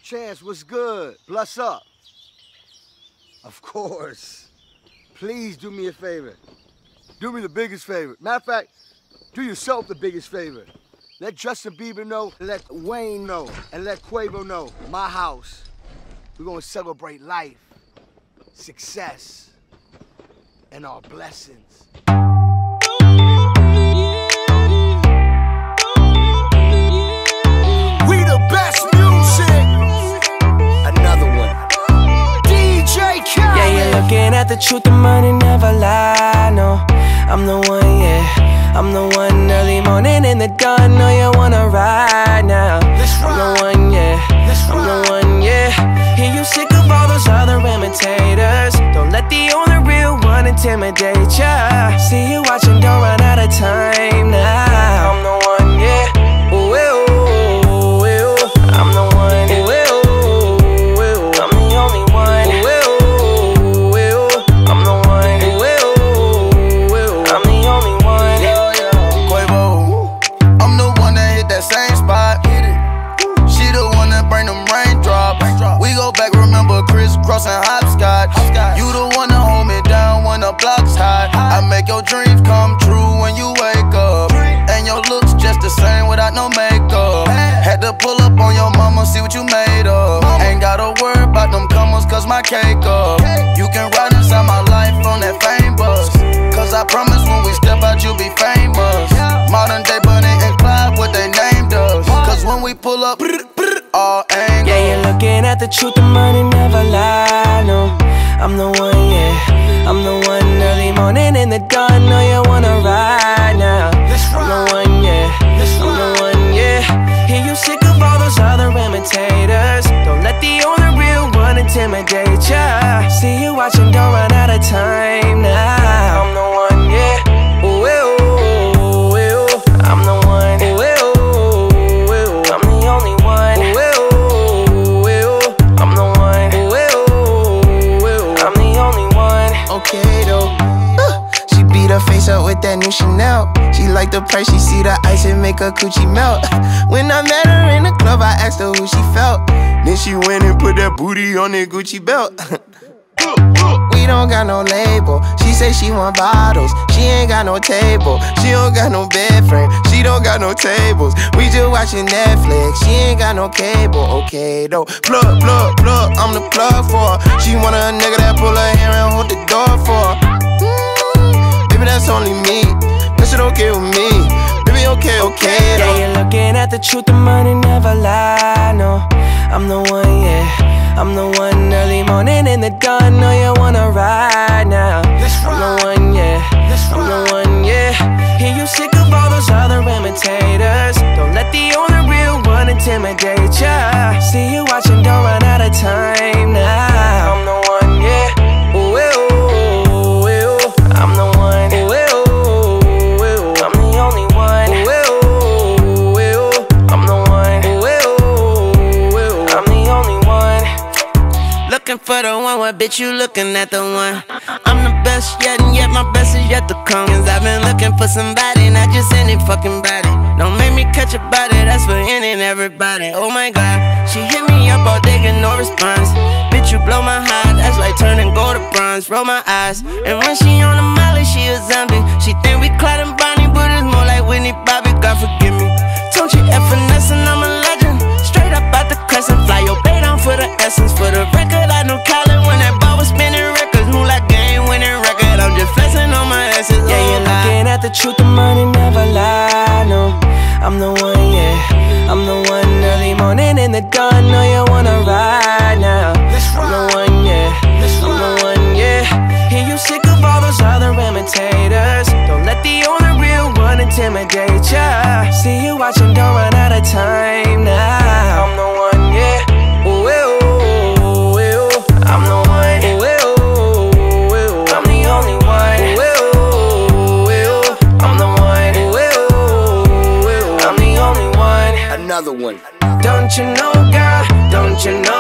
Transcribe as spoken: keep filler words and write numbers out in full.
Chance, what's good? Bless up. Of course. Please do me a favor. Do me the biggest favor. Matter of fact, do yourself the biggest favor. Let Justin Bieber know, let Wayne know, and let Quavo know. My house. We're gonna celebrate life, success, and our blessings. We the best music. Another one. D J Khaled. Yeah, you're looking at the truth, the money never lie, no. I'm the one, yeah. I'm the one early morning in the dawn. Know you wanna ride now. I'm the one, yeah. I'm the one, yeah. Hear you sick of all those other imitators. Don't let the only real one intimidate ya. See you watching, don't run out of time now. I'm the one, yeah. Ooh, ooh, ooh. I'm the one, ooh, ooh, ooh. I'm the only one, ooh, ooh, ooh. I'm the one, ooh, ooh, ooh. I'm the only one. Quavo, I'm the one that hit that same spot. She the one that bring them raindrops. We go back, remember crisscrossing hopscotch. You the one that hold me down when the block's hot. I make your dreams come true when you wake up. And your looks just the same without no makeup. Had to pull up on your mama, see what you made of. Ain't gotta worry about them comers, cause my cake up. You can ride inside my life on that fame bus. Cause I promise when we step out, you'll be famous. Modern day Bonnie and Clyde, what they named us. Cause when we pull up, all angles. Yeah, you're looking at the truth, the money never lie, no. I'm the one, yeah. I'm the one early morning in the dawn. Know you wanna ride now. I'm the one, yeah. I'm the one, yeah. Hear you sick of all those other imitators. Don't let the only real one intimidate ya. See you watching, don't run out of time now. I'm the one, yeah. Ooh, ooh, ooh. I'm the one, ooh, ooh, ooh. I'm the only one, ooh, ooh, ooh. I'm the one, ooh, ooh, ooh. I'm the only one. Okay though, uh, she beat her face up with that new Chanel. She like the price, she see the ice and make her coochie melt. When I met her in the club, I asked her who she felt. Then she went and put that booty on that Gucci belt. We don't got no label. She say she want bottles. She ain't got no table. She don't got no bed frame. She don't got no tables. We just watching Netflix. She ain't got no cable. Okay though. Plug, plug, plug. I'm the plug for her. She want a nigga that pull her hair and hold the door for her. Mm, baby, that's only me. That shit okay with me. Baby, okay, okay though. Yeah, you're looking at the truth, the money never lie, no. I'm the one, yeah. I'm the one early morning in the dawn. Know you wanna ride now. I'm the one, yeah. I'm the one, yeah. Hear you sick of all those other imitators. Don't let the only real one intimidate ya. See you watching, don't run out of time now. I'm the one, yeah. Ooh, ooh, ooh. I'm the one, ooh, ooh, ooh. I'm the only one, ooh, ooh, ooh. I'm the one, ooh, ooh, ooh. I'm the only one. Looking for the one, what bitch you looking at the one? I'm the best yet, and yet my best is yet to come. Cause I've been looking for somebody, not just any fucking body. Don't make me catch a body, that's for any and everybody. Oh my god, she hit me up all day, get no response. Bitch, you blow my heart, that's like turning gold to bronze. Roll my eyes, and when she on the molly, she a zombie. She think we Clyde and Bonnie, but it's more like Whitney Bobby, God forgive me. Don't you F finesse and I'm a legend. Straight up out the crescent, fly your bay down for the essence. For the record, I know Khaled when that ball was spinning records. Move like game winning record, I'm just flexing on my essence. Yeah, you're looking at the truth, the money never lie, no. I'm the one, yeah. I'm the one early morning in the dawn. Know you wanna ride now. I'm the one, yeah. I'm the one, yeah. Hear you sick of all those other imitators. Don't let the only real one intimidate ya. See you watching, don't run out of time now. I'm the one, yeah. Ooh, ooh, ooh. I'm the one, ooh, ooh, ooh. I'm the only one, ooh, ooh, ooh. I'm the one, ooh, ooh, ooh. I'm the only one. Another one. Don't you know, girl? Don't you know?